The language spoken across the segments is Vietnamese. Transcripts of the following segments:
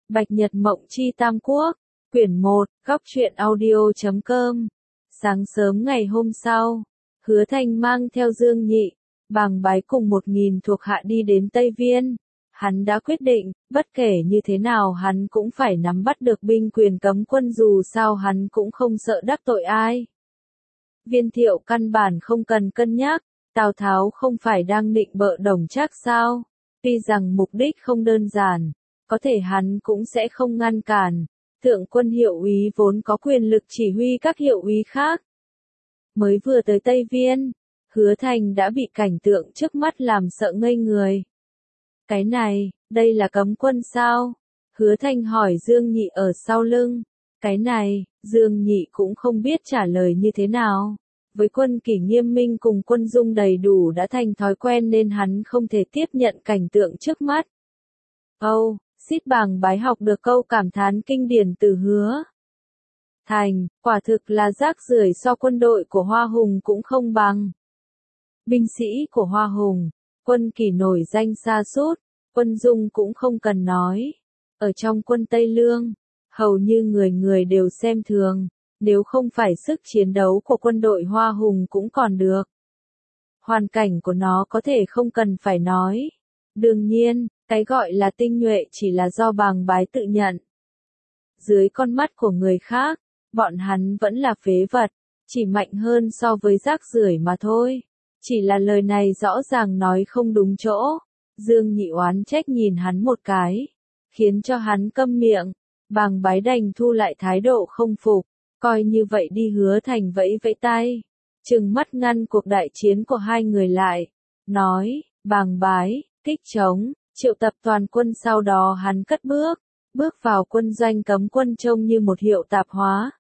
Bạch Nhật Mộng Chi Tam Quốc, quyển 1, góc truyện audio.com. Sáng sớm ngày hôm sau, Hứa Thành mang theo Dương Nhị, Bàng Bái cùng 1.000 thuộc hạ đi đến Tây Viên. Hắn đã quyết định, bất kể như thế nào hắn cũng phải nắm bắt được binh quyền cấm quân, dù sao hắn cũng không sợ đắc tội ai. Viên Thiệu căn bản không cần cân nhắc, Tào Tháo không phải đang định bợ Đồng Trác sao? Tuy rằng mục đích không đơn giản, có thể hắn cũng sẽ không ngăn cản. Thượng quân hiệu úy vốn có quyền lực chỉ huy các hiệu úy khác. Mới vừa tới Tây Viên, Hứa Thành đã bị cảnh tượng trước mắt làm sợ ngây người. Cái này, đây là cấm quân sao? Hứa Thành hỏi Dương Nhị ở sau lưng. Cái này, Dương Nhị cũng không biết trả lời như thế nào. Với quân kỷ nghiêm minh cùng quân dung đầy đủ đã thành thói quen nên hắn không thể tiếp nhận cảnh tượng trước mắt. Xít Bàng Bái học được câu cảm thán kinh điển từ Hứa Thành, quả thực là rác rưởi, so quân đội của Hoa Hùng cũng không bằng. Binh sĩ của Hoa Hùng, quân kỷ nổi danh xa sút, quân dung cũng không cần nói. Ở trong quân Tây Lương, hầu như người người đều xem thường, nếu không phải sức chiến đấu của quân đội Hoa Hùng cũng còn được. Hoàn cảnh của nó có thể không cần phải nói. Đương nhiên, cái gọi là tinh nhuệ chỉ là do Bàng Bái tự nhận. Dưới con mắt của người khác, bọn hắn vẫn là phế vật, chỉ mạnh hơn so với rác rưởi mà thôi. Chỉ là lời này rõ ràng nói không đúng chỗ. Dương Nhị oán trách nhìn hắn một cái, khiến cho hắn câm miệng. Bàng Bái đành thu lại thái độ không phục, coi như vậy đi. Hứa Thành vẫy vẫy tay, trừng mắt ngăn cuộc đại chiến của hai người lại, nói: Bàng Bái, kích trống, triệu tập toàn quân. Sau đó hắn cất bước vào quân doanh cấm quân trông như một hiệu tạp hóa.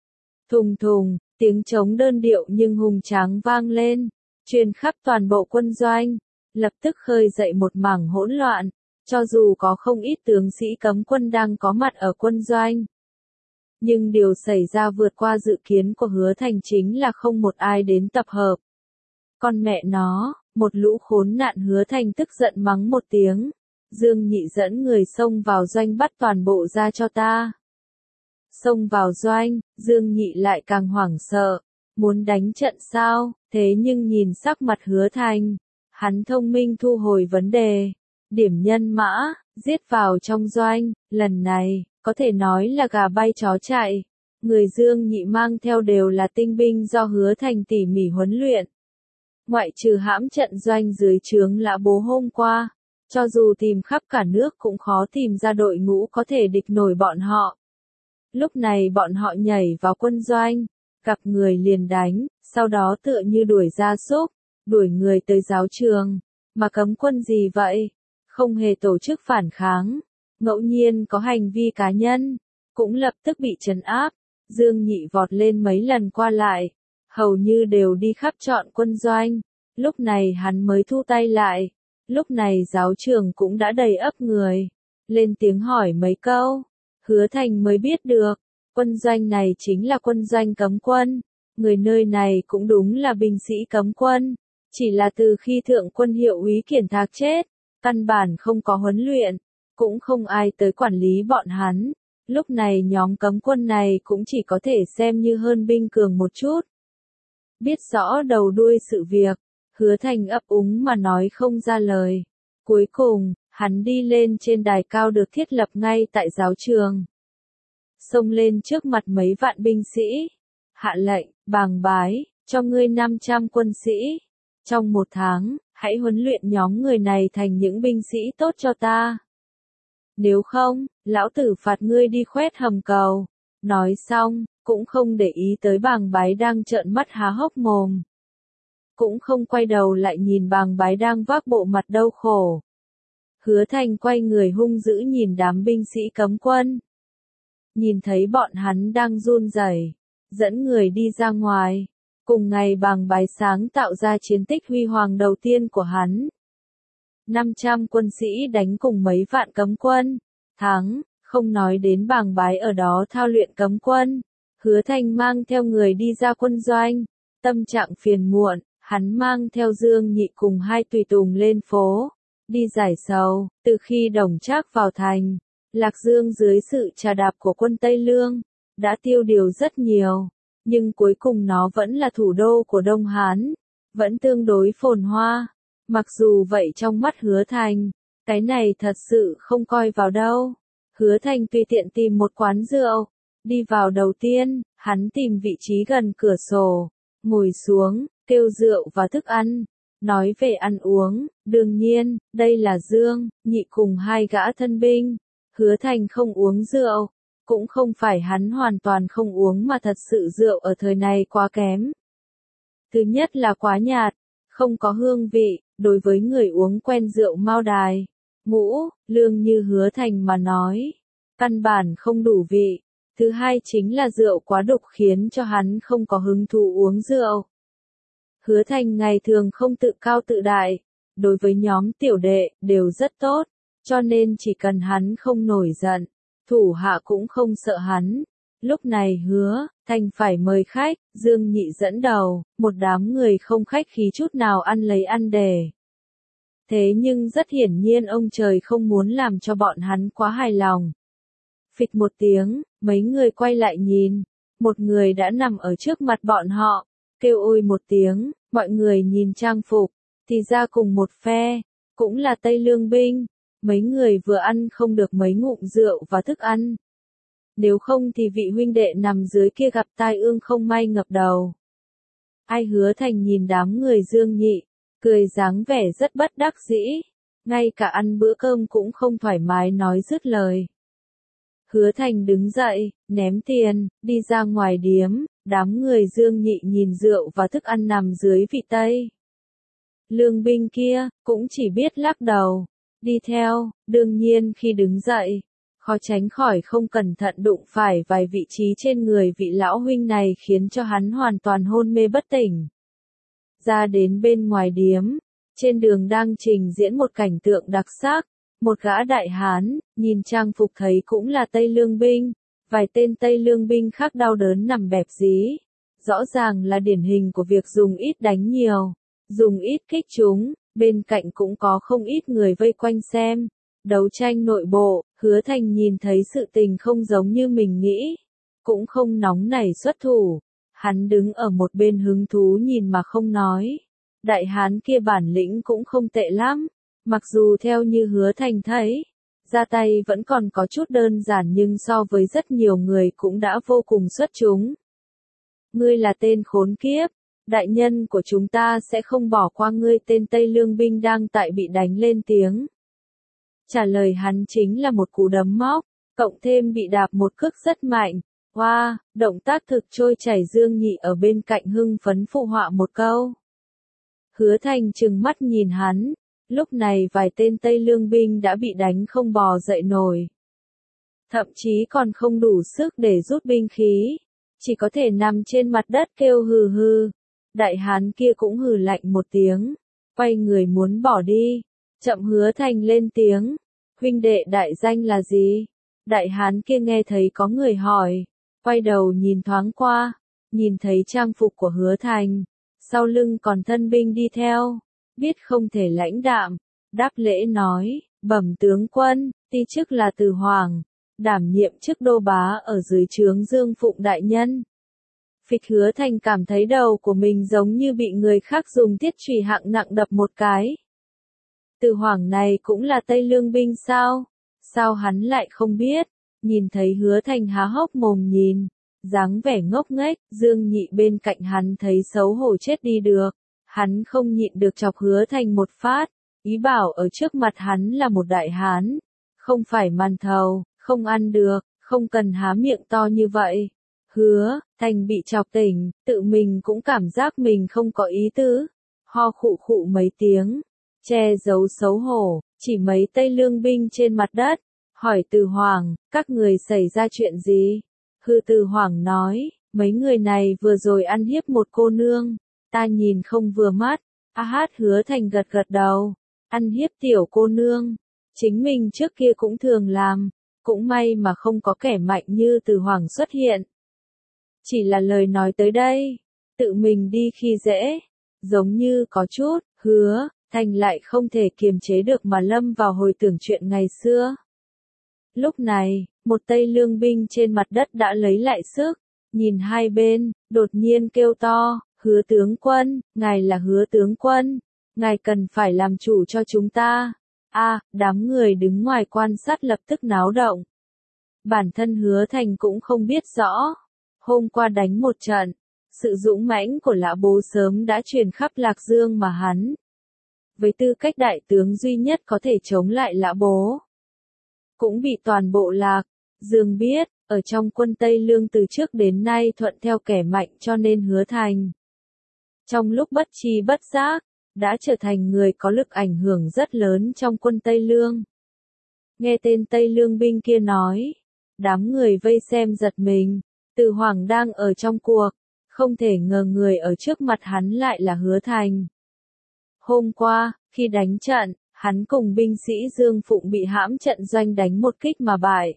Thùng thùng, tiếng trống đơn điệu nhưng hùng tráng vang lên, truyền khắp toàn bộ quân doanh, lập tức khơi dậy một mảng hỗn loạn, cho dù có không ít tướng sĩ cấm quân đang có mặt ở quân doanh. Nhưng điều xảy ra vượt qua dự kiến của Hứa Thành chính là không một ai đến tập hợp. Con mẹ nó, một lũ khốn nạn! Hứa Thành tức giận mắng một tiếng. Dương Nhị dẫn người xông vào doanh, bắt toàn bộ ra cho ta. Xông vào doanh, Dương Nhị lại càng hoảng sợ, muốn đánh trận sao? Thế nhưng nhìn sắc mặt Hứa Thành, hắn thông minh thu hồi vấn đề, điểm nhân mã, giết vào trong doanh. Lần này, có thể nói là gà bay chó chạy. Người Dương Nhị mang theo đều là tinh binh do Hứa Thành tỉ mỉ huấn luyện. Ngoại trừ hãm trận doanh dưới trướng Lã Bố hôm qua, cho dù tìm khắp cả nước cũng khó tìm ra đội ngũ có thể địch nổi bọn họ. Lúc này bọn họ nhảy vào quân doanh, gặp người liền đánh, sau đó tựa như đuổi gia súc, đuổi người tới giáo trường. Mà cấm quân gì vậy? Không hề tổ chức phản kháng, ngẫu nhiên có hành vi cá nhân, cũng lập tức bị trấn áp. Dương Nhị vọt lên mấy lần qua lại, hầu như đều đi khắp trọn quân doanh. Lúc này hắn mới thu tay lại. Lúc này giáo trường cũng đã đầy ắp người, lên tiếng hỏi mấy câu. Hứa Thành mới biết được, quân doanh này chính là quân doanh cấm quân. Người nơi này cũng đúng là binh sĩ cấm quân, chỉ là từ khi thượng quân hiệu úy Kiển Thạc chết, căn bản không có huấn luyện, cũng không ai tới quản lý bọn hắn. Lúc này nhóm cấm quân này cũng chỉ có thể xem như hơn binh cường một chút. Biết rõ đầu đuôi sự việc, Hứa Thành ấp úng mà nói không ra lời. Cuối cùng, hắn đi lên trên đài cao được thiết lập ngay tại giáo trường. Xông lên trước mặt mấy vạn binh sĩ. Hạ lệnh: Bàng Bái, cho ngươi 500 quân sĩ. Trong 1 tháng, hãy huấn luyện nhóm người này thành những binh sĩ tốt cho ta. Nếu không, lão tử phạt ngươi đi khoét hầm cầu. Nói xong, cũng không để ý tới Bàng Bái đang trợn mắt há hốc mồm. Cũng không quay đầu lại nhìn Bàng Bái đang vác bộ mặt đau khổ. Hứa Thành quay người hung dữ nhìn đám binh sĩ cấm quân. Nhìn thấy bọn hắn đang run rẩy, dẫn người đi ra ngoài. Cùng ngày Bàng Bái sáng tạo ra chiến tích huy hoàng đầu tiên của hắn. 500 quân sĩ đánh cùng mấy vạn cấm quân, thắng, không nói đến Bàng Bái ở đó thao luyện cấm quân. Hứa Thành mang theo người đi ra quân doanh, tâm trạng phiền muộn. Hắn mang theo Dương Nhị cùng 2 tùy tùng lên phố, đi giải sầu. Từ khi Đồng Trác vào thành, Lạc Dương dưới sự trà đạp của quân Tây Lương, đã tiêu điều rất nhiều, nhưng cuối cùng nó vẫn là thủ đô của Đông Hán, vẫn tương đối phồn hoa. Mặc dù vậy trong mắt Hứa Thành, cái này thật sự không coi vào đâu. Hứa Thành tùy tiện tìm một quán rượu, đi vào đầu tiên, hắn tìm vị trí gần cửa sổ, ngồi xuống, kêu rượu và thức ăn. Nói về ăn uống, đương nhiên, đây là Dương Nhị cùng hai gã thân binh. Hứa Thành không uống rượu, cũng không phải hắn hoàn toàn không uống mà thật sự rượu ở thời này quá kém. Thứ nhất là quá nhạt, không có hương vị, đối với người uống quen rượu Mao Đài, Ngũ, Lương như Hứa Thành mà nói, căn bản không đủ vị. Thứ hai chính là rượu quá độc khiến cho hắn không có hứng thú uống rượu. Hứa Thành ngày thường không tự cao tự đại, đối với nhóm tiểu đệ đều rất tốt, cho nên chỉ cần hắn không nổi giận, thủ hạ cũng không sợ hắn. Lúc này Hứa Thành phải mời khách, Dương Nhị dẫn đầu, một đám người không khách khí chút nào ăn lấy ăn để. Thế nhưng rất hiển nhiên ông trời không muốn làm cho bọn hắn quá hài lòng. Phịch một tiếng, mấy người quay lại nhìn, một người đã nằm ở trước mặt bọn họ, kêu ôi một tiếng, mọi người nhìn trang phục, thì ra cùng một phe, cũng là Tây Lương binh, mấy người vừa ăn không được mấy ngụm rượu và thức ăn. Nếu không thì vị huynh đệ nằm dưới kia gặp tai ương không may ngập đầu. Ai Hứa Thành nhìn đám người Dương Nhị, cười dáng vẻ rất bất đắc dĩ, ngay cả ăn bữa cơm cũng không thoải mái nói dứt lời. Hứa Thành đứng dậy, ném tiền, đi ra ngoài điếm, đám người Dương Nhị nhìn rượu và thức ăn nằm dưới vị Tây Lương binh kia, cũng chỉ biết lắc đầu, đi theo. Đương nhiên khi đứng dậy, khó tránh khỏi không cẩn thận đụng phải vài vị trí trên người vị lão huynh này khiến cho hắn hoàn toàn hôn mê bất tỉnh. Ra đến bên ngoài điếm, trên đường đang trình diễn một cảnh tượng đặc sắc. Một gã đại hán, nhìn trang phục thấy cũng là Tây Lương binh, vài tên Tây Lương binh khác đau đớn nằm bẹp dí. Rõ ràng là điển hình của việc dùng ít đánh nhiều, dùng ít kích chúng, bên cạnh cũng có không ít người vây quanh xem. Đấu tranh nội bộ, Hứa Thành nhìn thấy sự tình không giống như mình nghĩ, cũng không nóng nảy xuất thủ. Hắn đứng ở một bên hứng thú nhìn mà không nói. Đại hán kia bản lĩnh cũng không tệ lắm. Mặc dù theo như Hứa Thành thấy, ra tay vẫn còn có chút đơn giản nhưng so với rất nhiều người cũng đã vô cùng xuất chúng. Ngươi là tên khốn kiếp, đại nhân của chúng ta sẽ không bỏ qua ngươi. Tên Tây Lương binh đang tại bị đánh lên tiếng. Trả lời hắn chính là một cú đấm móc, cộng thêm bị đạp một cước rất mạnh. Wow, động tác thực trôi chảy. Dương Nhị ở bên cạnh hưng phấn phụ họa một câu. Hứa Thành trừng mắt nhìn hắn. Lúc này vài tên Tây Lương binh đã bị đánh không bò dậy nổi. Thậm chí còn không đủ sức để rút binh khí. Chỉ có thể nằm trên mặt đất kêu hừ hừ. Đại hán kia cũng hừ lạnh một tiếng. Quay người muốn bỏ đi. Chậm. Hứa Thành lên tiếng. Huynh đệ đại danh là gì? Đại hán kia nghe thấy có người hỏi. Quay đầu nhìn thoáng qua. Nhìn thấy trang phục của Hứa Thành. Sau lưng còn thân binh đi theo. Biết không thể lãnh đạm, đáp lễ nói, bẩm tướng quân, ti chức là Từ Hoàng, đảm nhiệm chức đô bá ở dưới trướng Dương Phụng đại nhân. Phịch. Hứa Thành cảm thấy đầu của mình giống như bị người khác dùng thiết chùy hạng nặng đập một cái. Từ Hoàng này cũng là Tây Lương binh sao? Sao hắn lại không biết? Nhìn thấy Hứa Thành há hốc mồm nhìn, dáng vẻ ngốc nghếch. Dương Nhị bên cạnh hắn thấy xấu hổ chết đi được. Hắn không nhịn được chọc Hứa Thành một phát, ý bảo ở trước mặt hắn là một đại hán, không phải màn thầu, không ăn được, không cần há miệng to như vậy. Hứa Thành bị chọc tỉnh, tự mình cũng cảm giác mình không có ý tứ, ho khụ khụ mấy tiếng, che giấu xấu hổ, chỉ mấy Tây Lương binh trên mặt đất, hỏi Từ Hoàng, các người xảy ra chuyện gì? Từ Hoàng nói, mấy người này vừa rồi ăn hiếp một cô nương. Ta nhìn không vừa mắt. Hứa Thành gật gật đầu. Ăn hiếp tiểu cô nương. Chính mình trước kia cũng thường làm. Cũng may mà không có kẻ mạnh như Từ Hoàng xuất hiện. Chỉ là lời nói tới đây. Tự mình đi khi dễ. Giống như có chút. Hứa Thành lại không thể kiềm chế được mà lâm vào hồi tưởng chuyện ngày xưa. Lúc này, một Tây Lương binh trên mặt đất đã lấy lại sức, nhìn hai bên, đột nhiên kêu to, Hứa tướng quân, ngài là Hứa tướng quân, ngài cần phải làm chủ cho chúng ta. Đám người đứng ngoài quan sát lập tức náo động. Bản thân Hứa Thành cũng không biết rõ. Hôm qua đánh một trận, sự dũng mãnh của Lã Bố sớm đã truyền khắp Lạc Dương mà hắn. Với tư cách đại tướng duy nhất có thể chống lại Lã Bố, cũng bị toàn bộ Lạc Dương biết, ở trong quân Tây Lương từ trước đến nay thuận theo kẻ mạnh cho nên Hứa Thành. Trong lúc bất tri bất giác, đã trở thành người có lực ảnh hưởng rất lớn trong quân Tây Lương. Nghe tên Tây Lương binh kia nói, đám người vây xem giật mình, Từ Hoàng đang ở trong cuộc, không thể ngờ người ở trước mặt hắn lại là Hứa Thành. Hôm qua, khi đánh trận, hắn cùng binh sĩ Dương Phụng bị hãm trận doanh đánh một kích mà bại.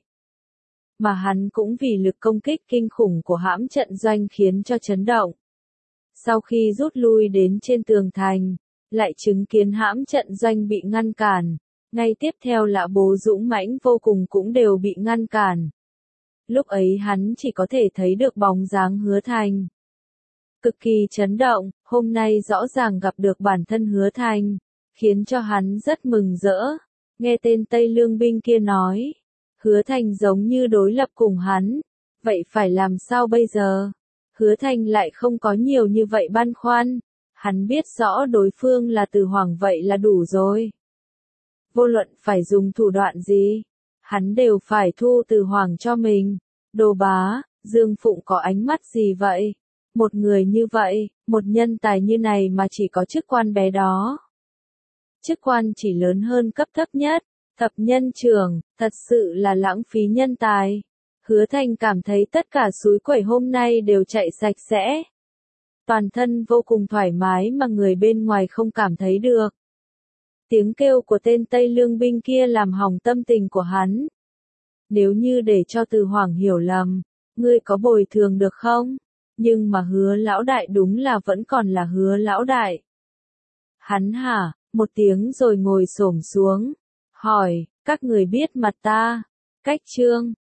Mà hắn cũng vì lực công kích kinh khủng của hãm trận doanh khiến cho chấn động. Sau khi rút lui đến trên tường thành, lại chứng kiến hãm trận doanh bị ngăn cản, ngay tiếp theo Lã Bố dũng mãnh vô cùng cũng đều bị ngăn cản. Lúc ấy hắn chỉ có thể thấy được bóng dáng Hứa Thành. Cực kỳ chấn động, hôm nay rõ ràng gặp được bản thân Hứa Thành, khiến cho hắn rất mừng rỡ. Nghe tên Tây Lương binh kia nói, Hứa Thành giống như đối lập cùng hắn, vậy phải làm sao bây giờ? Hứa Thành lại không có nhiều như vậy băn khoăn, hắn biết rõ đối phương là Từ Hoàng vậy là đủ rồi. Vô luận phải dùng thủ đoạn gì, hắn đều phải thu Từ Hoàng cho mình. Đồ bá, Dương Phụng có ánh mắt gì vậy? Một người như vậy, một nhân tài như này mà chỉ có chức quan bé đó. Chức quan chỉ lớn hơn cấp thấp nhất, thập nhân trưởng, thật sự là lãng phí nhân tài. Hứa Thành cảm thấy tất cả súi quẩy hôm nay đều chạy sạch sẽ. Toàn thân vô cùng thoải mái mà người bên ngoài không cảm thấy được. Tiếng kêu của tên Tây Lương binh kia làm hỏng tâm tình của hắn. Nếu như để cho Từ Hoàng hiểu lầm, ngươi có bồi thường được không? Nhưng mà Hứa lão đại đúng là vẫn còn là Hứa lão đại. Hắn hả, một tiếng rồi ngồi xổm xuống, hỏi, các người biết mặt ta? Cách Trương,